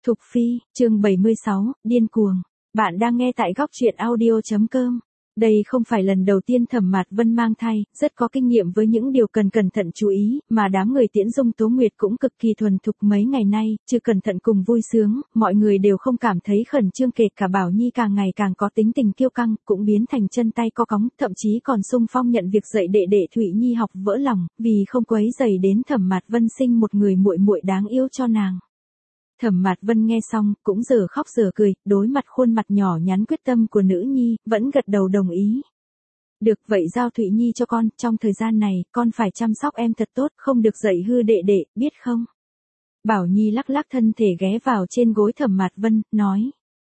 Thục Phi, chương 76, điên cuồng. Bạn đang nghe tại góc truyện audio.com. Đây không phải lần đầu tiên Thẩm Mạt Vân mang thai, rất có kinh nghiệm với những điều cần cẩn thận chú ý, mà đám người Tiễn Dung Tố Nguyệt cũng cực kỳ thuần thục mấy ngày nay, chưa cẩn thận cùng vui sướng, mọi người đều không cảm thấy khẩn trương, kể cả Bảo Nhi càng ngày càng có tính tình kiêu căng, cũng biến thành chân tay co cóng, thậm chí còn xung phong nhận việc dạy đệ đệ Thụy Nhi học vỡ lòng, vì không quấy rầy đến Thẩm Mạt Vân sinh một người muội muội đáng yêu cho nàng. Thẩm Mạt Vân nghe xong, cũng giờ khóc giờ cười, đối mặt khuôn mặt nhỏ nhắn quyết tâm của nữ nhi, vẫn gật đầu đồng ý. Được, vậy giao Thụy Nhi cho con, trong thời gian này, con phải chăm sóc em thật tốt, không được dạy hư đệ đệ, biết không? Bảo Nhi lắc lắc thân thể ghé vào trên gối Thẩm Mạt Vân, nói.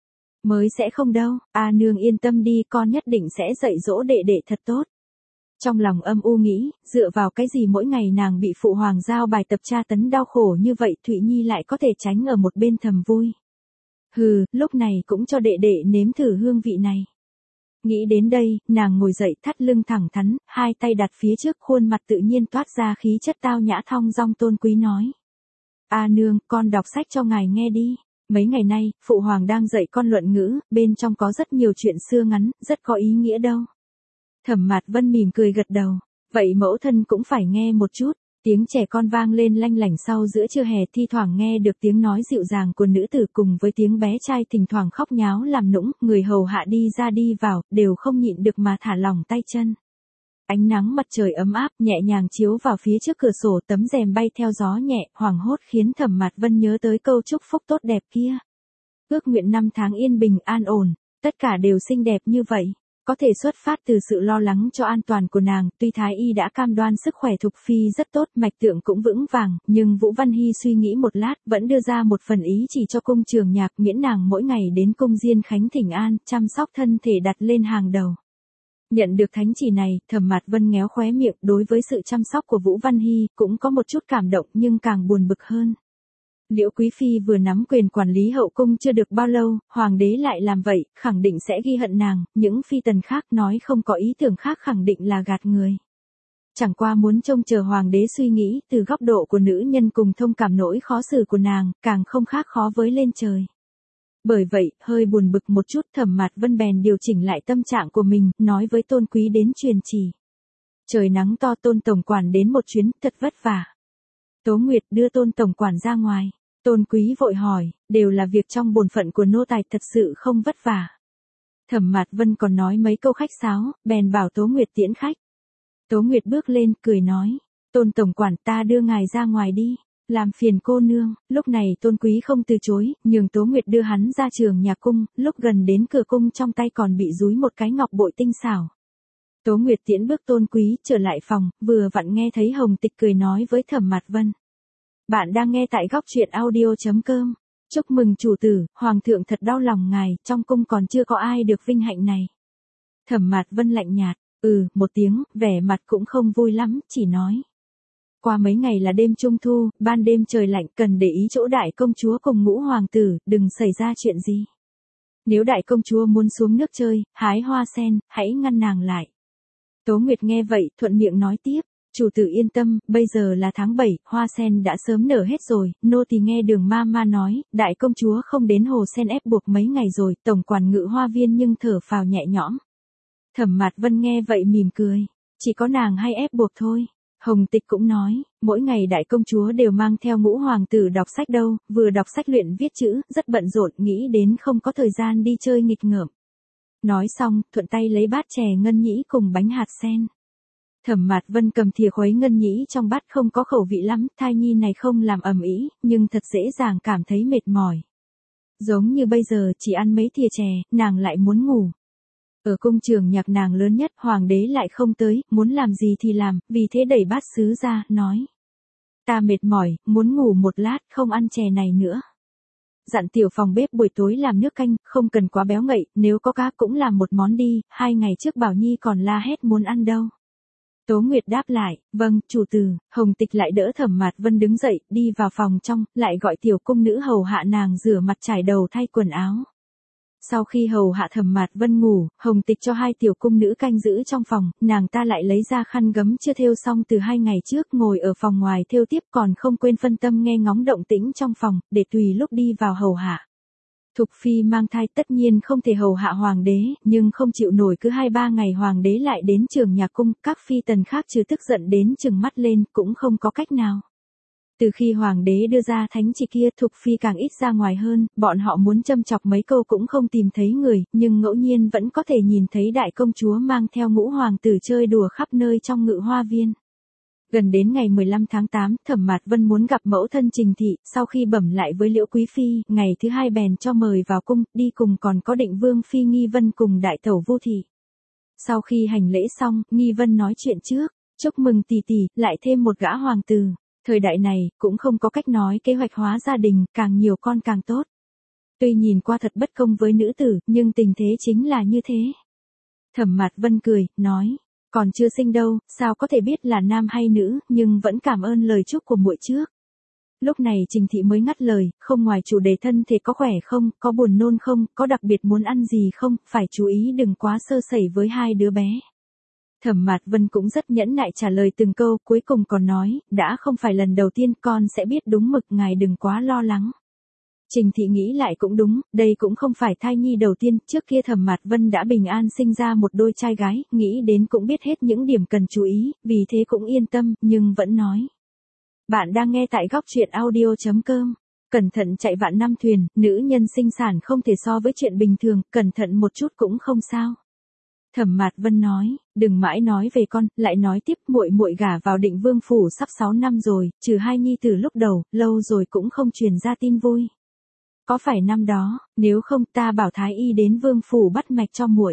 Mới sẽ không đâu, nương yên tâm đi, con nhất định sẽ dạy dỗ đệ đệ thật tốt. Trong lòng âm u nghĩ, dựa vào cái gì mỗi ngày nàng bị phụ hoàng giao bài tập tra tấn đau khổ như vậy, Thụy Nhi lại có thể tránh ở một bên thầm vui. Hừ, lúc này cũng cho đệ đệ nếm thử hương vị này. Nghĩ đến đây, nàng ngồi dậy thắt lưng thẳng thắn, hai tay đặt phía trước, khuôn mặt tự nhiên toát ra khí chất tao nhã thong dong tôn quý nói. Nương, con đọc sách cho ngài nghe đi. Mấy ngày nay, phụ hoàng đang dạy con luận ngữ, bên trong có rất nhiều chuyện xưa ngắn, rất có ý nghĩa đâu. Thẩm Mạt Vân mỉm cười gật đầu, vậy mẫu thân cũng phải nghe một chút. Tiếng trẻ con vang lên lanh lảnh sau giữa trưa hè, thi thoảng nghe được tiếng nói dịu dàng của nữ tử cùng với tiếng bé trai thỉnh thoảng khóc nháo làm nũng, người hầu hạ đi ra đi vào, đều không nhịn được mà thả lỏng tay chân. Ánh nắng mặt trời ấm áp nhẹ nhàng chiếu vào phía trước cửa sổ, tấm rèm bay theo gió nhẹ, hoảng hốt khiến Thẩm Mạt Vân nhớ tới câu chúc phúc tốt đẹp kia. Ước nguyện 5 tháng yên bình an ổn, tất cả đều xinh đẹp như vậy. Có thể xuất phát từ sự lo lắng cho an toàn của nàng, tuy Thái Y đã cam đoan sức khỏe Thục Phi rất tốt, mạch tượng cũng vững vàng, nhưng Vũ Văn Hy suy nghĩ một lát, vẫn đưa ra một phần ý chỉ cho cung Trường Nhạc, miễn nàng mỗi ngày đến cung Diên Khánh thỉnh an, chăm sóc thân thể đặt lên hàng đầu. Nhận được thánh chỉ này, Thẩm Mạt Vân nhéo khóe miệng, đối với sự chăm sóc của Vũ Văn Hy, cũng có một chút cảm động nhưng càng buồn bực hơn. Liễu Quý Phi vừa nắm quyền quản lý hậu cung chưa được bao lâu, hoàng đế lại làm vậy, khẳng định sẽ ghi hận nàng, những phi tần khác nói không có ý tưởng khác khẳng định là gạt người. Chẳng qua muốn trông chờ hoàng đế suy nghĩ, từ góc độ của nữ nhân cùng thông cảm nỗi khó xử của nàng, càng không khác khó với lên trời. Bởi vậy, hơi buồn bực một chút, Thẩm Mạt Vân bèn điều chỉnh lại tâm trạng của mình, nói với Tôn Quý đến truyền chỉ. Trời nắng to, Tôn tổng quản đến một chuyến, thật vất vả. Tố Nguyệt đưa Tôn tổng quản ra ngoài. Tôn Quý vội hỏi, đều là việc trong bổn phận của nô tài, thật sự không vất vả. Thẩm Mạt Vân còn nói mấy câu khách sáo, bèn bảo Tố Nguyệt tiễn khách. Tố Nguyệt bước lên, cười nói, Tôn tổng quản, ta đưa ngài ra ngoài đi, làm phiền cô nương. Lúc này Tôn Quý không từ chối, nhường Tố Nguyệt đưa hắn ra Trường Nhạc cung, lúc gần đến cửa cung trong tay còn bị dúi một cái ngọc bội tinh xảo. Tố Nguyệt tiễn bước Tôn Quý trở lại phòng, vừa vặn nghe thấy Hồng Tịch cười nói với Thẩm Mạt Vân. Bạn đang nghe tại góc truyện audio.com. Chúc mừng chủ tử, hoàng thượng thật đau lòng ngài, trong cung còn chưa có ai được vinh hạnh này. Thẩm Mạt Vân lạnh nhạt, một tiếng, vẻ mặt cũng không vui lắm, chỉ nói. Qua mấy ngày là đêm trung thu, ban đêm trời lạnh, cần để ý chỗ đại công chúa cùng ngũ hoàng tử, đừng xảy ra chuyện gì. Nếu đại công chúa muốn xuống nước chơi, hái hoa sen, hãy ngăn nàng lại. Tố Nguyệt nghe vậy, thuận miệng nói tiếp. Chủ tử yên tâm, bây giờ là tháng 7, hoa sen đã sớm nở hết rồi, nô tỳ nghe Đường ma nói, đại công chúa không đến hồ sen ép buộc mấy ngày rồi, tổng quản Ngự Hoa Viên nhưng thở phào nhẹ nhõm. Thẩm Mạt Vân nghe vậy mỉm cười, chỉ có nàng hay ép buộc thôi. Hồng Tịch cũng nói, mỗi ngày đại công chúa đều mang theo ngũ hoàng tử đọc sách đâu, vừa đọc sách luyện viết chữ, rất bận rộn, nghĩ đến không có thời gian đi chơi nghịch ngợm. Nói xong, thuận tay lấy bát chè ngân nhĩ cùng bánh hạt sen. Thẩm Mạt Vân cầm thìa khuấy ngân nhĩ trong bát, không có khẩu vị lắm, thai nhi này không làm ầm ĩ, nhưng thật dễ dàng cảm thấy mệt mỏi. Giống như bây giờ chỉ ăn mấy thìa chè, nàng lại muốn ngủ. Ở cung Trường Nhạc nàng lớn nhất, hoàng đế lại không tới, muốn làm gì thì làm, vì thế đẩy bát sứ ra, nói. Ta mệt mỏi, muốn ngủ một lát, không ăn chè này nữa. Dặn tiểu phòng bếp buổi tối làm nước canh, không cần quá béo ngậy, nếu có cá cũng làm một món đi, 2 ngày trước Bảo Nhi còn la hét muốn ăn đâu. Tố Nguyệt đáp lại, vâng, chủ tử. Hồng Tịch lại đỡ Thẩm Mạt Vân đứng dậy, đi vào phòng trong, lại gọi tiểu cung nữ hầu hạ nàng rửa mặt trải đầu thay quần áo. Sau khi hầu hạ Thẩm Mạt Vân ngủ, Hồng Tịch cho 2 tiểu cung nữ canh giữ trong phòng, nàng ta lại lấy ra khăn gấm chưa thêu xong từ 2 ngày trước, ngồi ở phòng ngoài thêu tiếp, còn không quên phân tâm nghe ngóng động tĩnh trong phòng, để tùy lúc đi vào hầu hạ. Thục Phi mang thai tất nhiên không thể hầu hạ hoàng đế, nhưng không chịu nổi cứ 2-3 ngày hoàng đế lại đến trường nhà cung, các phi tần khác trừ tức giận đến trừng mắt lên, cũng không có cách nào. Từ khi hoàng đế đưa ra thánh chỉ kia, Thục Phi càng ít ra ngoài hơn, bọn họ muốn châm chọc mấy câu cũng không tìm thấy người, nhưng ngẫu nhiên vẫn có thể nhìn thấy đại công chúa mang theo ngũ hoàng tử chơi đùa khắp nơi trong ngự hoa viên. Gần đến ngày 15 tháng 8, Thẩm Mạt Vân muốn gặp mẫu thân Trình Thị, sau khi bẩm lại với Liễu Quý Phi, ngày thứ 2 bèn cho mời vào cung, đi cùng còn có Định Vương Phi Nghi Vân cùng đại tẩu Vu Thị. Sau khi hành lễ xong, Nghi Vân nói chuyện trước, chúc mừng tỷ tỷ, lại thêm một gã hoàng tử. Thời đại này, cũng không có cách nói kế hoạch hóa gia đình, càng nhiều con càng tốt. Tuy nhìn qua thật bất công với nữ tử, nhưng tình thế chính là như thế. Thẩm Mạt Vân cười, nói, còn chưa sinh đâu, sao có thể biết là nam hay nữ, nhưng vẫn cảm ơn lời chúc của muội trước. Lúc này Trình Thị mới ngắt lời, không ngoài chủ đề thân thể có khỏe không, có buồn nôn không, có đặc biệt muốn ăn gì không, phải chú ý đừng quá sơ sẩy với 2 đứa bé. Thẩm Mạt Vân cũng rất nhẫn nại trả lời từng câu, cuối cùng còn nói, đã không phải lần đầu tiên con sẽ biết đúng mực, ngài đừng quá lo lắng. Trình Thị nghĩ lại cũng đúng, đây cũng không phải thai nhi đầu tiên, trước kia Thẩm Mạt Vân đã bình an sinh ra một đôi trai gái, nghĩ đến cũng biết hết những điểm cần chú ý, vì thế cũng yên tâm, nhưng vẫn nói. Bạn đang nghe tại góc truyện audio.com. Cẩn thận chạy vạn năm thuyền, nữ nhân sinh sản không thể so với chuyện bình thường, cẩn thận một chút cũng không sao. Thẩm Mạt Vân nói, đừng mãi nói về con, lại nói tiếp, muội gả vào Định Vương phủ sắp 6 năm rồi, trừ 2 nhi tử lúc đầu, lâu rồi cũng không truyền ra tin vui. Có phải năm đó, nếu không ta bảo Thái Y đến Vương phủ bắt mạch cho muội.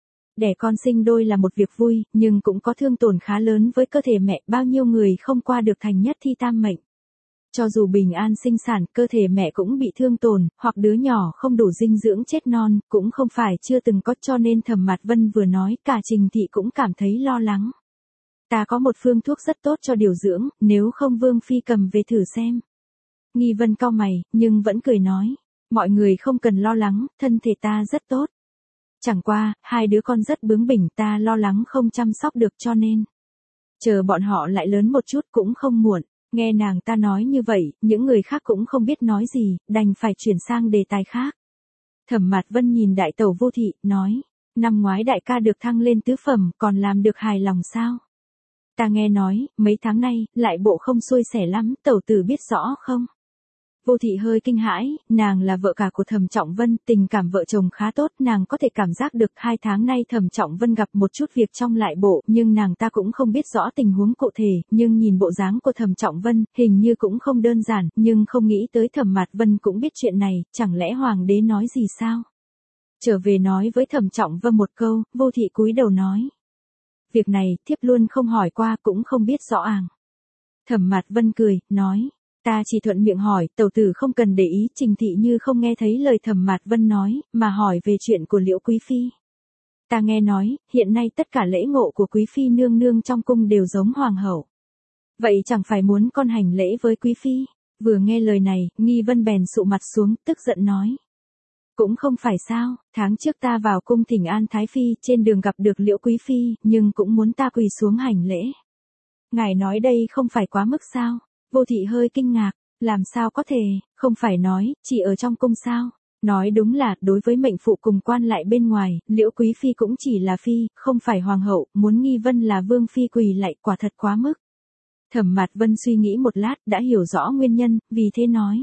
Đẻ con sinh đôi là một việc vui, nhưng cũng có thương tổn khá lớn với cơ thể mẹ, bao nhiêu người không qua được thành nhất thi tam mệnh. Cho dù bình an sinh sản, cơ thể mẹ cũng bị thương tổn, hoặc đứa nhỏ không đủ dinh dưỡng chết non, cũng không phải chưa từng có, cho nên Thẩm Mạt Vân vừa nói, cả Trình Thị cũng cảm thấy lo lắng. Ta có một phương thuốc rất tốt cho điều dưỡng, nếu không Vương Phi cầm về thử xem. Nghi Vân cau mày, nhưng vẫn cười nói, mọi người không cần lo lắng, thân thể ta rất tốt. Chẳng qua, 2 đứa con rất bướng bỉnh, ta lo lắng không chăm sóc được cho nên. Chờ bọn họ lại lớn một chút cũng không muộn. Nghe nàng ta nói như vậy, những người khác cũng không biết nói gì, đành phải chuyển sang đề tài khác. Thẩm Mạt Vân nhìn đại tẩu Vô Thị, nói, năm ngoái đại ca được thăng lên tứ phẩm, còn làm được hài lòng sao? Ta nghe nói, mấy tháng nay, lại bộ không xuôi xẻ lắm, tẩu tử biết rõ không? Vô Thị hơi kinh hãi, nàng là vợ cả của Thẩm Trọng Vân, tình cảm vợ chồng khá tốt, nàng có thể cảm giác được 2 tháng nay Thẩm Trọng Vân gặp một chút việc trong lại bộ, nhưng nàng ta cũng không biết rõ tình huống cụ thể, nhưng nhìn bộ dáng của Thẩm Trọng Vân, hình như cũng không đơn giản, nhưng không nghĩ tới Thẩm Mạt Vân cũng biết chuyện này, chẳng lẽ hoàng đế nói gì sao? Trở về nói với Thẩm Trọng Vân một câu, Vô Thị cúi đầu nói. Việc này, thiếp luôn không hỏi qua, cũng không biết rõ àng. Thẩm Mạt Vân cười, nói. Ta chỉ thuận miệng hỏi, tẩu tử không cần để ý. Trình Thị như không nghe thấy lời Thẩm Mạt Vân nói, mà hỏi về chuyện của Liễu Quý Phi. Ta nghe nói, hiện nay tất cả lễ ngộ của Quý Phi nương nương trong cung đều giống hoàng hậu. Vậy chẳng phải muốn con hành lễ với Quý Phi? Vừa nghe lời này, Nghi Vân bèn sụ mặt xuống, tức giận nói. Cũng không phải sao, tháng trước ta vào cung thỉnh an Thái Phi, trên đường gặp được Liễu Quý Phi, nhưng cũng muốn ta quỳ xuống hành lễ. Ngài nói đây không phải quá mức sao? Vô Thị hơi kinh ngạc, làm sao có thể, không phải nói, chỉ ở trong cung sao? Nói đúng là, đối với mệnh phụ cùng quan lại bên ngoài, Liễu Quý Phi cũng chỉ là phi, không phải hoàng hậu, muốn Nghi Vân là vương phi quỳ lại, quả thật quá mức. Thẩm Mạt Vân suy nghĩ một lát, đã hiểu rõ nguyên nhân, vì thế nói.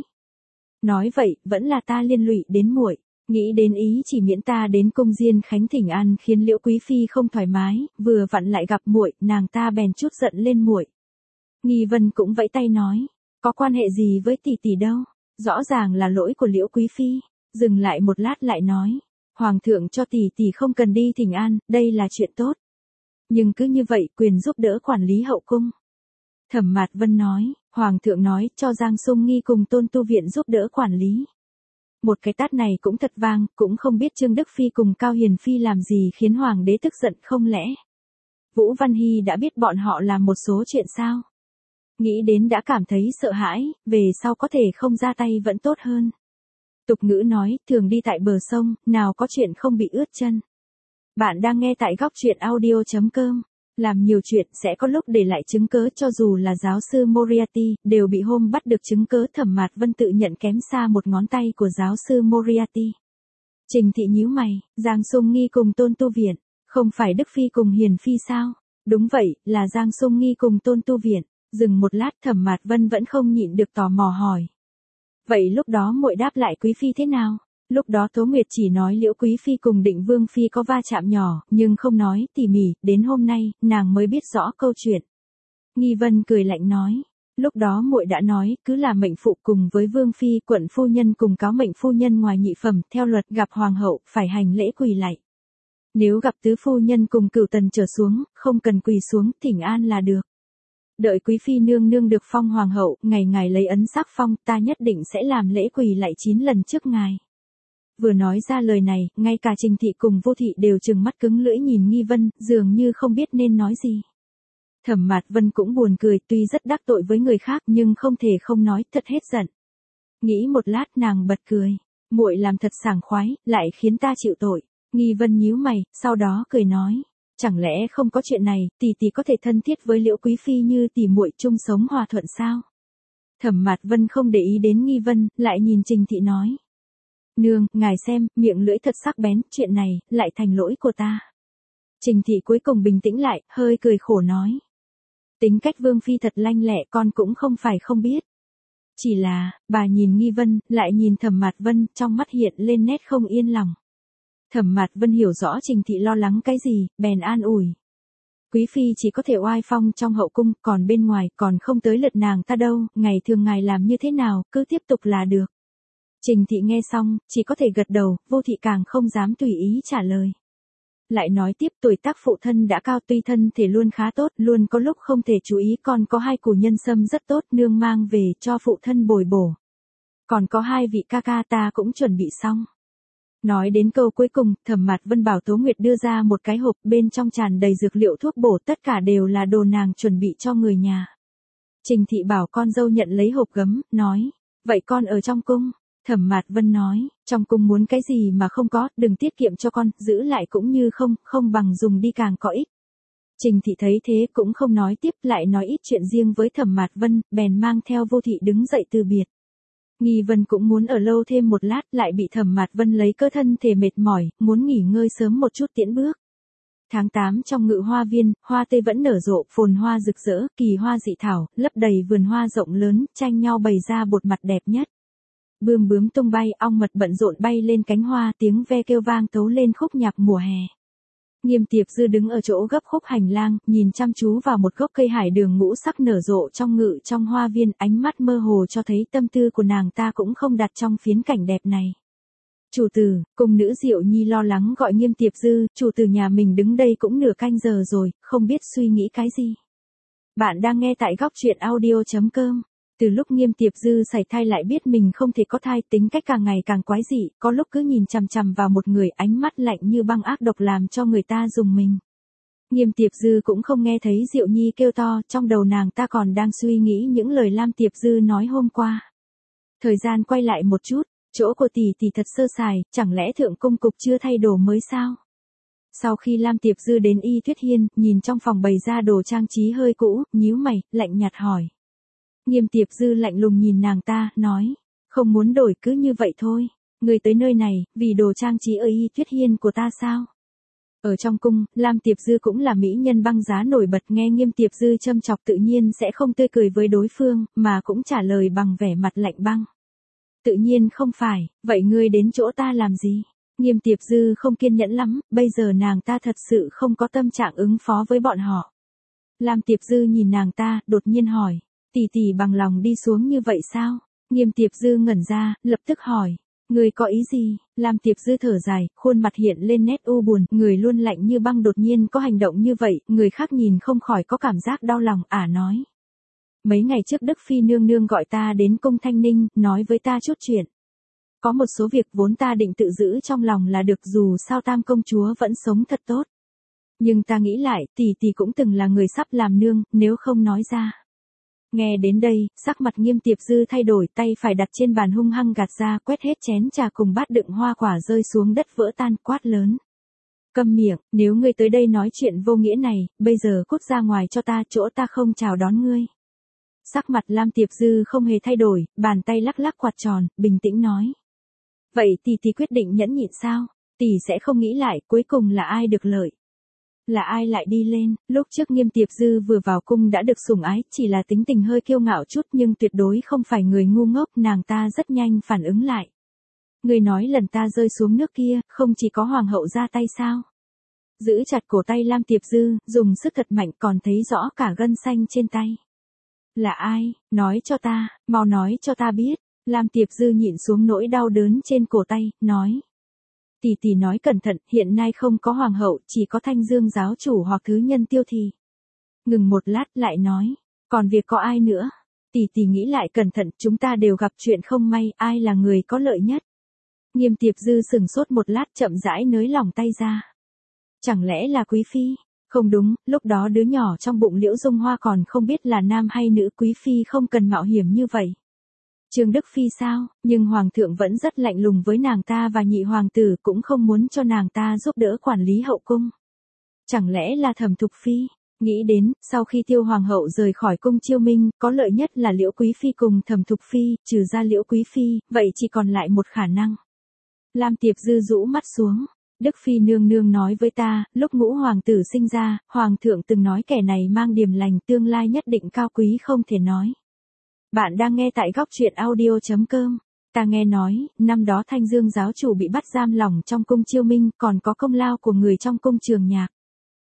Nói vậy, vẫn là ta liên lụy đến muội, nghĩ đến ý chỉ miễn ta đến cung Diên Khánh thỉnh an khiến Liễu Quý Phi không thoải mái, vừa vặn lại gặp muội, nàng ta bèn chút giận lên muội. Nghi Vân cũng vẫy tay nói, có quan hệ gì với tỷ tỷ đâu, rõ ràng là lỗi của Liễu Quý Phi. Dừng lại một lát lại nói, hoàng thượng cho tỷ tỷ không cần đi thỉnh an, đây là chuyện tốt. Nhưng cứ như vậy, quyền giúp đỡ quản lý hậu cung. Thẩm Mạt Vân nói, hoàng thượng nói, cho Giang Sung Nghi cùng Tôn Tu Viện giúp đỡ quản lý. Một cái tát này cũng thật vang, cũng không biết Trương Đức Phi cùng Cao Hiền Phi làm gì khiến hoàng đế tức giận không lẽ. Vũ Văn Hy đã biết bọn họ làm một số chuyện sao? Nghĩ đến đã cảm thấy sợ hãi, về sau có thể không ra tay vẫn tốt hơn. Tục ngữ nói, thường đi tại bờ sông, nào có chuyện không bị ướt chân. Bạn đang nghe tại góc truyện audio.com. Làm nhiều chuyện sẽ có lúc để lại chứng cớ, cho dù là giáo sư Moriarty, đều bị hôm bắt được chứng cớ. Thẩm Mạt Vân tự nhận kém xa một ngón tay của giáo sư Moriarty. Trình Thị nhíu mày, Giang Sung Nghi cùng Tôn Tu Viện, không phải Đức Phi cùng Hiền Phi sao? Đúng vậy, là Giang Sung Nghi cùng Tôn Tu Viện. Dừng một lát, Thẩm Mạt Vân vẫn không nhịn được tò mò hỏi. Vậy lúc đó muội đáp lại Quý Phi thế nào? Lúc đó Tố Nguyệt chỉ nói Liễu Quý Phi cùng Định Vương Phi có va chạm nhỏ, nhưng không nói tỉ mỉ, đến hôm nay, nàng mới biết rõ câu chuyện. Nghi Vân cười lạnh nói, lúc đó muội đã nói, cứ là mệnh phụ cùng với Vương Phi, quận phu nhân cùng cáo mệnh phu nhân ngoài nhị phẩm, theo luật gặp Hoàng hậu, phải hành lễ quỳ lạy. Nếu gặp tứ phu nhân cùng Cửu Tần trở xuống, không cần quỳ xuống, thỉnh an là được. Đợi Quý Phi nương nương được phong Hoàng hậu, ngày ngài lấy ấn sắc phong, ta nhất định sẽ làm lễ quỳ lạy 9 lần trước ngài. Vừa nói ra lời này, ngay cả Trình Thị cùng Vô Thị đều trừng mắt cứng lưỡi nhìn Nghi Vân, dường như không biết nên nói gì. Thẩm Mạt Vân cũng buồn cười, tuy rất đắc tội với người khác nhưng không thể không nói, thật hết giận. Nghĩ một lát nàng bật cười, muội làm thật sảng khoái, lại khiến ta chịu tội. Nghi Vân nhíu mày, sau đó cười nói, chẳng lẽ không có chuyện này, tỷ tỷ có thể thân thiết với Liễu Quý Phi như tỷ muội chung sống hòa thuận sao? Thẩm Mạt Vân không để ý đến Nghi Vân, lại nhìn Trình Thị nói. Nương, ngài xem, miệng lưỡi thật sắc bén, chuyện này, lại thành lỗi của ta. Trình Thị cuối cùng bình tĩnh lại, hơi cười khổ nói. Tính cách Vương Phi thật lanh lẹ, con cũng không phải không biết. Chỉ là, bà nhìn Nghi Vân, lại nhìn Thẩm Mạt Vân, trong mắt hiện lên nét không yên lòng. Thẩm Mạt Vân hiểu rõ Trình Thị lo lắng cái gì, bèn an ủi. Quý Phi chỉ có thể oai phong trong hậu cung, còn bên ngoài, còn không tới lượt nàng ta đâu, ngày thường ngài làm như thế nào, cứ tiếp tục là được. Trình Thị nghe xong, chỉ có thể gật đầu, Vô Thị càng không dám tùy ý trả lời. Lại nói tiếp, tuổi tác phụ thân đã cao, tuy thân thể luôn khá tốt, luôn có lúc không thể chú ý, còn có 2 củ nhân sâm rất tốt, nương mang về cho phụ thân bồi bổ. Còn có 2 vị ca ca ta cũng chuẩn bị xong. Nói đến câu cuối cùng, Thẩm Mạt Vân bảo Tố Nguyệt đưa ra một cái hộp, bên trong tràn đầy dược liệu thuốc bổ, tất cả đều là đồ nàng chuẩn bị cho người nhà. Trình Thị bảo con dâu nhận lấy hộp gấm, nói, vậy con ở trong cung. Thẩm Mạt Vân nói, trong cung muốn cái gì mà không có, đừng tiết kiệm cho con, giữ lại cũng như không bằng dùng đi càng có ích. Trình Thị thấy thế cũng không nói tiếp, lại nói ít chuyện riêng với Thẩm Mạt Vân, bèn mang theo Vô Thị đứng dậy từ biệt. Nghi Vân cũng muốn ở lâu thêm một lát, lại bị Thẩm Mạt Vân lấy cơ thân thể mệt mỏi, muốn nghỉ ngơi sớm một chút tiễn bước. Tháng 8 trong Ngự Hoa Viên, hoa tây vẫn nở rộ, phồn hoa rực rỡ, kỳ hoa dị thảo, lấp đầy vườn hoa rộng lớn, tranh nhau bày ra bột mặt đẹp nhất. Bươm bướm tung bay, ong mật bận rộn bay lên cánh hoa, tiếng ve kêu vang tấu lên khúc nhạc mùa hè. Nghiêm Tiệp Dư đứng ở chỗ gấp khúc hành lang, nhìn chăm chú vào một gốc cây hải đường ngũ sắc nở rộ trong hoa viên, ánh mắt mơ hồ cho thấy tâm tư của nàng ta cũng không đặt trong phiến cảnh đẹp này. Chủ tử, cung nữ Diệu Nhi lo lắng gọi Nghiêm Tiệp Dư, chủ tử nhà mình đứng đây cũng nửa canh giờ rồi, không biết suy nghĩ cái gì. Bạn đang nghe tại góc truyện audio.com. Từ lúc Nghiêm Tiệp Dư sảy thai lại biết mình không thể có thai, tính cách càng ngày càng quái dị, có lúc cứ nhìn chằm chằm vào một người, ánh mắt lạnh như băng ác độc làm cho người ta rùng mình. Nghiêm Tiệp Dư cũng không nghe thấy Diệu Nhi kêu to, trong đầu nàng ta còn đang suy nghĩ những lời Lam Tiệp Dư nói hôm qua. Thời gian quay lại một chút, chỗ của tỷ tỷ thật sơ sài, chẳng lẽ thượng cung cục chưa thay đồ mới sao? Sau khi Lam Tiệp Dư đến Y Tuyết Hiên, nhìn trong phòng bày ra đồ trang trí hơi cũ, nhíu mày, lạnh nhạt hỏi. Nghiêm Tiệp Dư lạnh lùng nhìn nàng ta, nói, không muốn đổi cứ như vậy thôi, người tới nơi này, vì đồ trang trí ở Y Tuyết Hiên của ta sao? Ở trong cung, Lam Tiệp Dư cũng là mỹ nhân băng giá nổi bật, nghe Nghiêm Tiệp Dư châm chọc tự nhiên sẽ không tươi cười với đối phương, mà cũng trả lời bằng vẻ mặt lạnh băng. Tự nhiên không phải, vậy ngươi đến chỗ ta làm gì? Nghiêm Tiệp Dư không kiên nhẫn lắm, bây giờ nàng ta thật sự không có tâm trạng ứng phó với bọn họ. Lam Tiệp Dư nhìn nàng ta, đột nhiên hỏi, tỷ tỷ bằng lòng đi xuống như vậy sao? Nghiêm Tiệp Dư ngẩn ra, lập tức hỏi, người có ý gì? Lam Tiệp Dư thở dài, khuôn mặt hiện lên nét u buồn, người luôn lạnh như băng đột nhiên có hành động như vậy, người khác nhìn không khỏi có cảm giác đau lòng, nói. Mấy ngày trước Đức Phi nương nương gọi ta đến cung Thanh Ninh, nói với ta chút chuyện. Có một số việc vốn ta định tự giữ trong lòng là được, dù sao Tam công chúa vẫn sống thật tốt. Nhưng ta nghĩ lại, tỷ tỷ cũng từng là người sắp làm nương, nếu không nói ra. Nghe đến đây, sắc mặt Nghiêm Tiệp Dư thay đổi, tay phải đặt trên bàn hung hăng gạt ra, quét hết chén trà cùng bát đựng hoa quả rơi xuống đất vỡ tan, quát lớn. Câm miệng, nếu ngươi tới đây nói chuyện vô nghĩa này, bây giờ cút ra ngoài cho ta, chỗ ta không chào đón ngươi. Sắc mặt Lam Tiệp Dư không hề thay đổi, bàn tay lắc lắc quạt tròn, bình tĩnh nói. Vậy tỷ quyết định nhẫn nhịn sao? Tỷ sẽ không nghĩ lại, cuối cùng là ai được lợi? Là ai lại đi lên? Lúc trước Nghiêm Tiệp Dư vừa vào cung đã được sủng ái, chỉ là tính tình hơi kiêu ngạo chút nhưng tuyệt đối không phải người ngu ngốc, nàng ta rất nhanh phản ứng lại. Người nói lần ta rơi xuống nước kia, không chỉ có hoàng hậu ra tay sao? Giữ chặt cổ tay Lam Tiệp Dư, dùng sức thật mạnh còn thấy rõ cả gân xanh trên tay. Là ai? Nói cho ta, mau nói cho ta biết. Lam Tiệp Dư nhịn xuống nỗi đau đớn trên cổ tay, nói. Tỷ nói cẩn thận, hiện nay không có hoàng hậu, chỉ có Thanh Dương giáo chủ hoặc thứ nhân Tiêu Thì. Ngừng một lát lại nói, còn việc có ai nữa? Tỷ nghĩ lại cẩn thận, chúng ta đều gặp chuyện không may, ai là người có lợi nhất? Nghiêm Tiệp Dư sừng sốt một lát chậm rãi nới lỏng tay ra. Chẳng lẽ là Quý Phi? Không đúng, lúc đó đứa nhỏ trong bụng Liễu Dung Hoa còn không biết là nam hay nữ, Quý Phi không cần mạo hiểm như vậy. Trương Đức Phi sao, nhưng Hoàng thượng vẫn rất lạnh lùng với nàng ta và nhị hoàng tử cũng không muốn cho nàng ta giúp đỡ quản lý hậu cung. Chẳng lẽ là Thẩm Thục Phi? Nghĩ đến, sau khi Tiêu Hoàng hậu rời khỏi cung Chiêu Minh, có lợi nhất là Liễu Quý Phi cùng Thẩm Thục Phi, trừ ra Liễu Quý Phi, vậy chỉ còn lại một khả năng. Lam Tiệp Dư rũ mắt xuống. Đức Phi nương nương nói với ta, lúc ngũ hoàng tử sinh ra, hoàng thượng từng nói kẻ này mang điềm lành, tương lai nhất định cao quý không thể nói. Bạn đang nghe tại góc truyện audio.com. Ta nghe nói, năm đó Thanh Dương giáo chủ bị bắt giam lỏng trong cung Chiêu Minh, còn có công lao của người trong cung Trường Nhạc.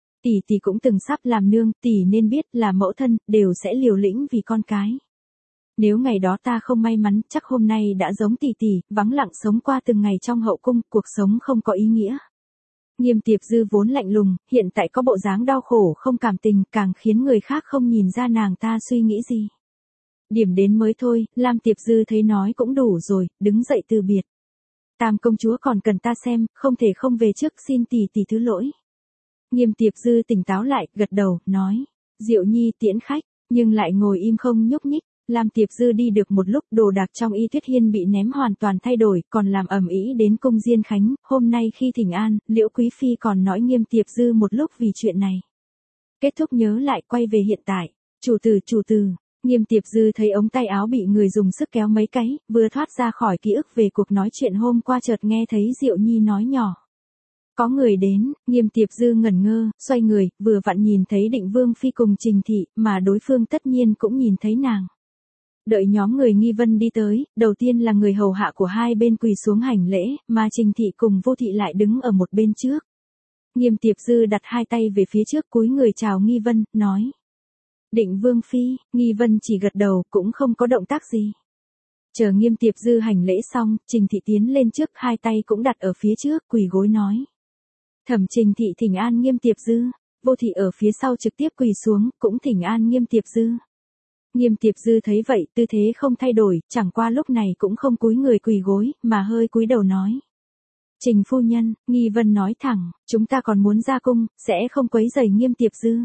Tỷ cũng từng sắp làm nương, tỷ nên biết là mẫu thân, đều sẽ liều lĩnh vì con cái. Nếu ngày đó ta không may mắn, chắc hôm nay đã giống tỷ, vắng lặng sống qua từng ngày trong hậu cung, cuộc sống không có ý nghĩa. Nghiêm Tiệp Dư vốn lạnh lùng, hiện tại có bộ dáng đau khổ không cảm tình, càng khiến người khác không nhìn ra nàng ta suy nghĩ gì. Điểm đến mới thôi, Lam Tiệp Dư thấy nói cũng đủ rồi, đứng dậy từ biệt. Tam công chúa còn cần ta xem, không thể không về trước, xin tỷ thứ lỗi. Nghiêm Tiệp Dư tỉnh táo lại, gật đầu, nói. Diệu Nhi tiễn khách, nhưng lại ngồi im không nhúc nhích. Lam Tiệp Dư đi được một lúc, đồ đạc trong Y Tuyết Hiên bị ném hoàn toàn thay đổi, còn làm ầm ĩ đến cung Diên Khánh. Hôm nay khi thỉnh an, Liễu Quý Phi còn nói Nghiêm Tiệp Dư một lúc vì chuyện này. Kết thúc nhớ lại quay về hiện tại. Chủ tử. Nghiêm Tiệp Dư thấy ống tay áo bị người dùng sức kéo mấy cái, vừa thoát ra khỏi ký ức về cuộc nói chuyện hôm qua chợt nghe thấy Diệu Nhi nói nhỏ. Có người đến, Nghiêm Tiệp Dư ngẩn ngơ, xoay người, vừa vặn nhìn thấy Định Vương Phi cùng Trình Thị, mà đối phương tất nhiên cũng nhìn thấy nàng. Đợi nhóm người nghi vân đi tới, đầu tiên là người hầu hạ của hai bên quỳ xuống hành lễ, mà Trình Thị cùng Vô Thị lại đứng ở một bên trước. Nghiêm Tiệp Dư đặt hai tay về phía trước cúi người chào nghi vân, nói. Định Vương Phi, nghi vân chỉ gật đầu, cũng không có động tác gì. Chờ Nghiêm Tiệp Dư hành lễ xong, Trình Thị tiến lên trước, hai tay cũng đặt ở phía trước, quỳ gối nói. Thẩm Trình Thị thỉnh an Nghiêm Tiệp Dư, Vô Thị ở phía sau trực tiếp quỳ xuống, cũng thỉnh an Nghiêm Tiệp Dư. Nghiêm Tiệp Dư thấy vậy, tư thế không thay đổi, chẳng qua lúc này cũng không cúi người quỳ gối, mà hơi cúi đầu nói. Trình phu nhân, nghi vân nói thẳng, chúng ta còn muốn ra cung, sẽ không quấy rầy Nghiêm Tiệp Dư.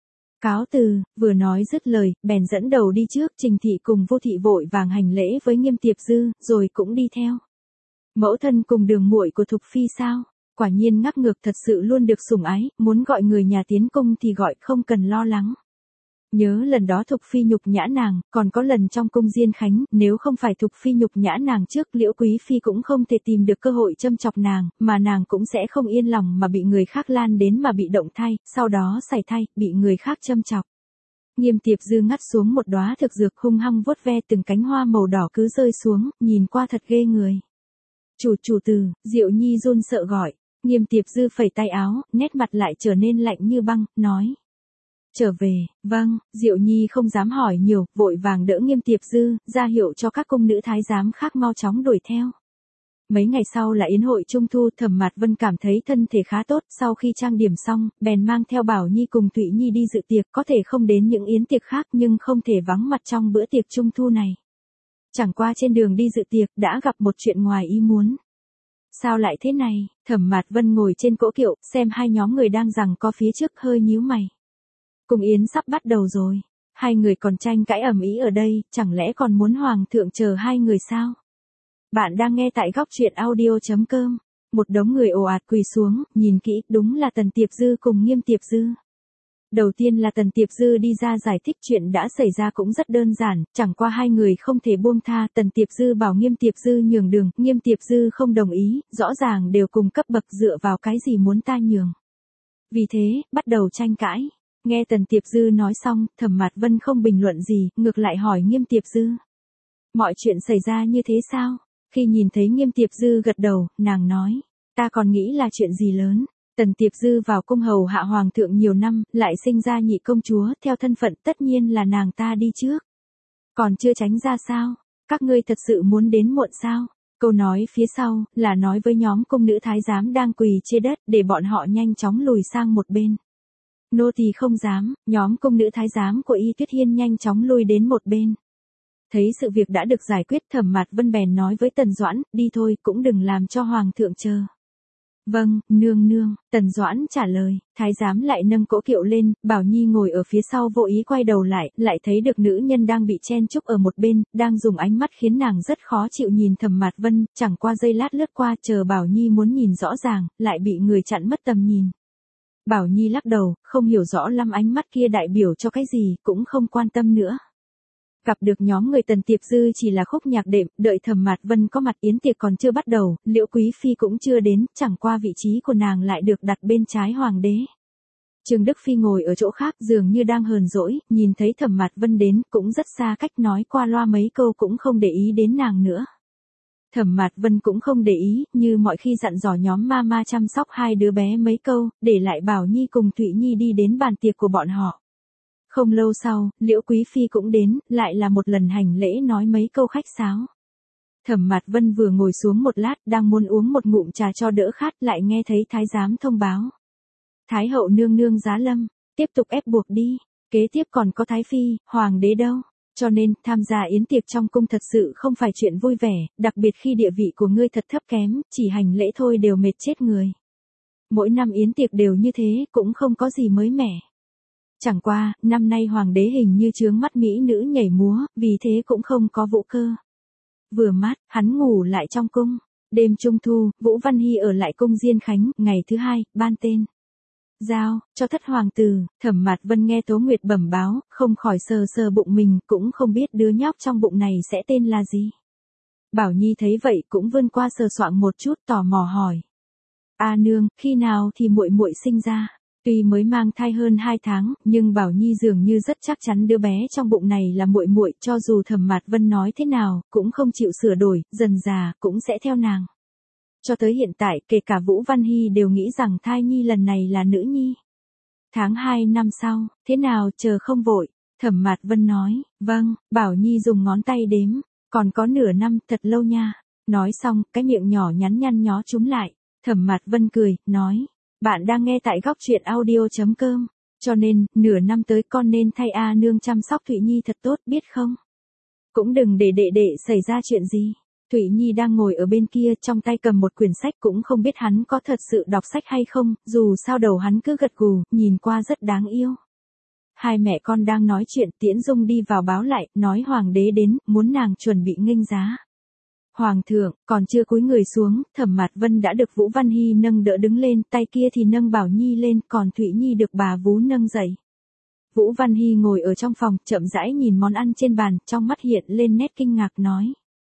Cáo từ, vừa nói dứt lời, bèn dẫn đầu đi trước, Trình Thị cùng Vô Thị vội vàng hành lễ với Nghiêm Tiệp Dư, rồi cũng đi theo. Mẫu thân cùng đường muội của Thục Phi sao? Quả nhiên ngắc ngược, thật sự luôn được sủng ái, muốn gọi người nhà tiến cung thì gọi, không cần lo lắng. Nhớ lần đó Thục Phi nhục nhã nàng, còn có lần trong cung Diên Khánh, nếu không phải Thục Phi nhục nhã nàng trước, Liễu Quý Phi cũng không thể tìm được cơ hội châm chọc nàng, mà nàng cũng sẽ không yên lòng mà bị người khác lan đến mà bị động thai, sau đó sảy thai, bị người khác châm chọc. Nghiêm Tiệp Dư ngắt xuống một đóa thực dược, hung hăng vuốt ve từng cánh hoa màu đỏ cứ rơi xuống, nhìn qua thật ghê người. Chủ tử, Diệu Nhi run sợ gọi. Nghiêm Tiệp Dư phẩy tay áo, nét mặt lại trở nên lạnh như băng, nói. Trở về, vâng, Diệu Nhi không dám hỏi nhiều, vội vàng đỡ Nghiêm Tiệp Dư, ra hiệu cho các cung nữ thái giám khác mau chóng đuổi theo. Mấy ngày sau là yến hội trung thu, Thẩm Mạt Vân cảm thấy thân thể khá tốt, sau khi trang điểm xong, bèn mang theo Bảo Nhi cùng Thụy Nhi đi dự tiệc, có thể không đến những yến tiệc khác nhưng không thể vắng mặt trong bữa tiệc trung thu này. Chẳng qua trên đường đi dự tiệc, đã gặp một chuyện ngoài ý muốn. Sao lại thế này? Thẩm Mạt Vân ngồi trên cỗ kiệu, xem hai nhóm người đang giằng co phía trước hơi nhíu mày. Cung yến sắp bắt đầu rồi. Hai người còn tranh cãi ầm ĩ ở đây, chẳng lẽ còn muốn hoàng thượng chờ hai người sao? Bạn đang nghe tại góc truyện audio.com. Một đống người ồ ạt quỳ xuống, nhìn kỹ, đúng là Tần Tiệp Dư cùng Nghiêm Tiệp Dư. Đầu tiên là Tần Tiệp Dư đi ra giải thích chuyện đã xảy ra cũng rất đơn giản, chẳng qua hai người không thể buông tha. Tần Tiệp Dư bảo Nghiêm Tiệp Dư nhường đường, Nghiêm Tiệp Dư không đồng ý, rõ ràng đều cùng cấp bậc, dựa vào cái gì muốn ta nhường. Vì thế, bắt đầu tranh cãi. Nghe Tần Tiệp Dư nói xong, Thẩm Mạt Vân không bình luận gì, ngược lại hỏi Nghiêm Tiệp Dư. Mọi chuyện xảy ra như thế sao? Khi nhìn thấy Nghiêm Tiệp Dư gật đầu, nàng nói, ta còn nghĩ là chuyện gì lớn. Tần Tiệp Dư vào cung hầu hạ hoàng thượng nhiều năm, lại sinh ra nhị công chúa, theo thân phận tất nhiên là nàng ta đi trước. Còn chưa tránh ra sao? Các ngươi thật sự muốn đến muộn sao? Câu nói phía sau, là nói với nhóm cung nữ thái giám đang quỳ trên đất, để bọn họ nhanh chóng lùi sang một bên. Nô tỳ không dám, nhóm cung nữ thái giám của Y Tuyết Hiên nhanh chóng lui đến một bên. Thấy sự việc đã được giải quyết, Thẩm Mạt Vân bèn nói với Tần Doãn, đi thôi, cũng đừng làm cho hoàng thượng chờ. Vâng, nương nương, Tần Doãn trả lời. Thái giám lại nâng cỗ kiệu lên, Bảo Nhi ngồi ở phía sau vô ý quay đầu lại thấy được nữ nhân đang bị chen chúc ở một bên, đang dùng ánh mắt khiến nàng rất khó chịu nhìn Thẩm Mạt Vân, chẳng qua giây lát lướt qua, chờ Bảo Nhi muốn nhìn rõ ràng, lại bị người chặn mất tầm nhìn. Bảo Nhi lắc đầu, không hiểu rõ lắm ánh mắt kia đại biểu cho cái gì, cũng không quan tâm nữa. Gặp được nhóm người Tần Tiệp Dư chỉ là khúc nhạc đệm, đợi Thẩm Mạt Vân có mặt yến tiệc còn chưa bắt đầu, Liễu Quý Phi cũng chưa đến, chẳng qua vị trí của nàng lại được đặt bên trái hoàng đế. Trương Đức Phi ngồi ở chỗ khác dường như đang hờn dỗi, nhìn thấy Thẩm Mạt Vân đến, cũng rất xa cách nói qua loa mấy câu cũng không để ý đến nàng nữa. Thẩm Mạt Vân cũng không để ý, như mọi khi dặn dò nhóm mama chăm sóc hai đứa bé mấy câu, để lại Bảo Nhi cùng Thụy Nhi đi đến bàn tiệc của bọn họ. Không lâu sau, Liễu Quý Phi cũng đến, lại là một lần hành lễ nói mấy câu khách sáo. Thẩm Mạt Vân vừa ngồi xuống một lát, đang muốn uống một ngụm trà cho đỡ khát, lại nghe thấy thái giám thông báo. Thái hậu nương nương giá lâm, tiếp tục ép buộc đi, kế tiếp còn có Thái Phi, Hoàng đế đâu. Cho nên, tham gia yến tiệc trong cung thật sự không phải chuyện vui vẻ, đặc biệt khi địa vị của ngươi thật thấp kém, chỉ hành lễ thôi đều mệt chết người. Mỗi năm yến tiệc đều như thế, cũng không có gì mới mẻ. Chẳng qua, năm nay hoàng đế hình như chướng mắt mỹ nữ nhảy múa, vì thế cũng không có vũ cơ. Vừa mát, hắn ngủ lại trong cung. Đêm trung thu, Vũ Văn Hy ở lại cung Diên Khánh, ngày thứ hai, ban tên. Giao, cho thất hoàng tử. Thẩm Mạt Vân nghe Tố Nguyệt bẩm báo, không khỏi sờ sờ bụng mình, cũng không biết đứa nhóc trong bụng này sẽ tên là gì. Bảo Nhi thấy vậy cũng vươn qua sờ soạng một chút, tò mò hỏi. A nương, khi nào thì muội muội sinh ra? Tuy mới mang thai hơn 2 tháng, nhưng Bảo Nhi dường như rất chắc chắn đứa bé trong bụng này là muội muội, cho dù Thẩm Mạt Vân nói thế nào, cũng không chịu sửa đổi, dần già cũng sẽ theo nàng. Cho tới hiện tại, kể cả Vũ Văn Hy đều nghĩ rằng thai nhi lần này là nữ nhi. Tháng 2 năm sau, thế nào, chờ không vội. Thẩm Mạt Vân nói, vâng. Bảo Nhi dùng ngón tay đếm, còn có nửa năm, thật lâu nha. Nói xong, cái miệng nhỏ nhắn nhăn nhó chúm lại. Thẩm Mạt Vân cười, nói, bạn đang nghe tại góc truyện audio.com. Cho nên, nửa năm tới con nên thay A nương chăm sóc Thụy Nhi thật tốt, biết không? Cũng đừng để đệ xảy ra chuyện gì. Thụy Nhi đang ngồi ở bên kia, trong tay cầm một quyển sách, cũng không biết hắn có thật sự đọc sách hay không, dù sao đầu hắn cứ gật gù, nhìn qua rất đáng yêu. Hai mẹ con đang nói chuyện, Tiễn Dung đi vào báo lại, nói hoàng đế đến, muốn nàng chuẩn bị nghênh giá. Hoàng thượng, còn chưa cúi người xuống, Thẩm Mạt Vân đã được Vũ Văn Hy nâng đỡ đứng lên, tay kia thì nâng Bảo Nhi lên, còn Thụy Nhi được bà vú nâng dậy. Vũ Văn Hy ngồi ở trong phòng, chậm rãi nhìn món ăn trên bàn, trong mắt hiện lên nét kinh ngạc nói.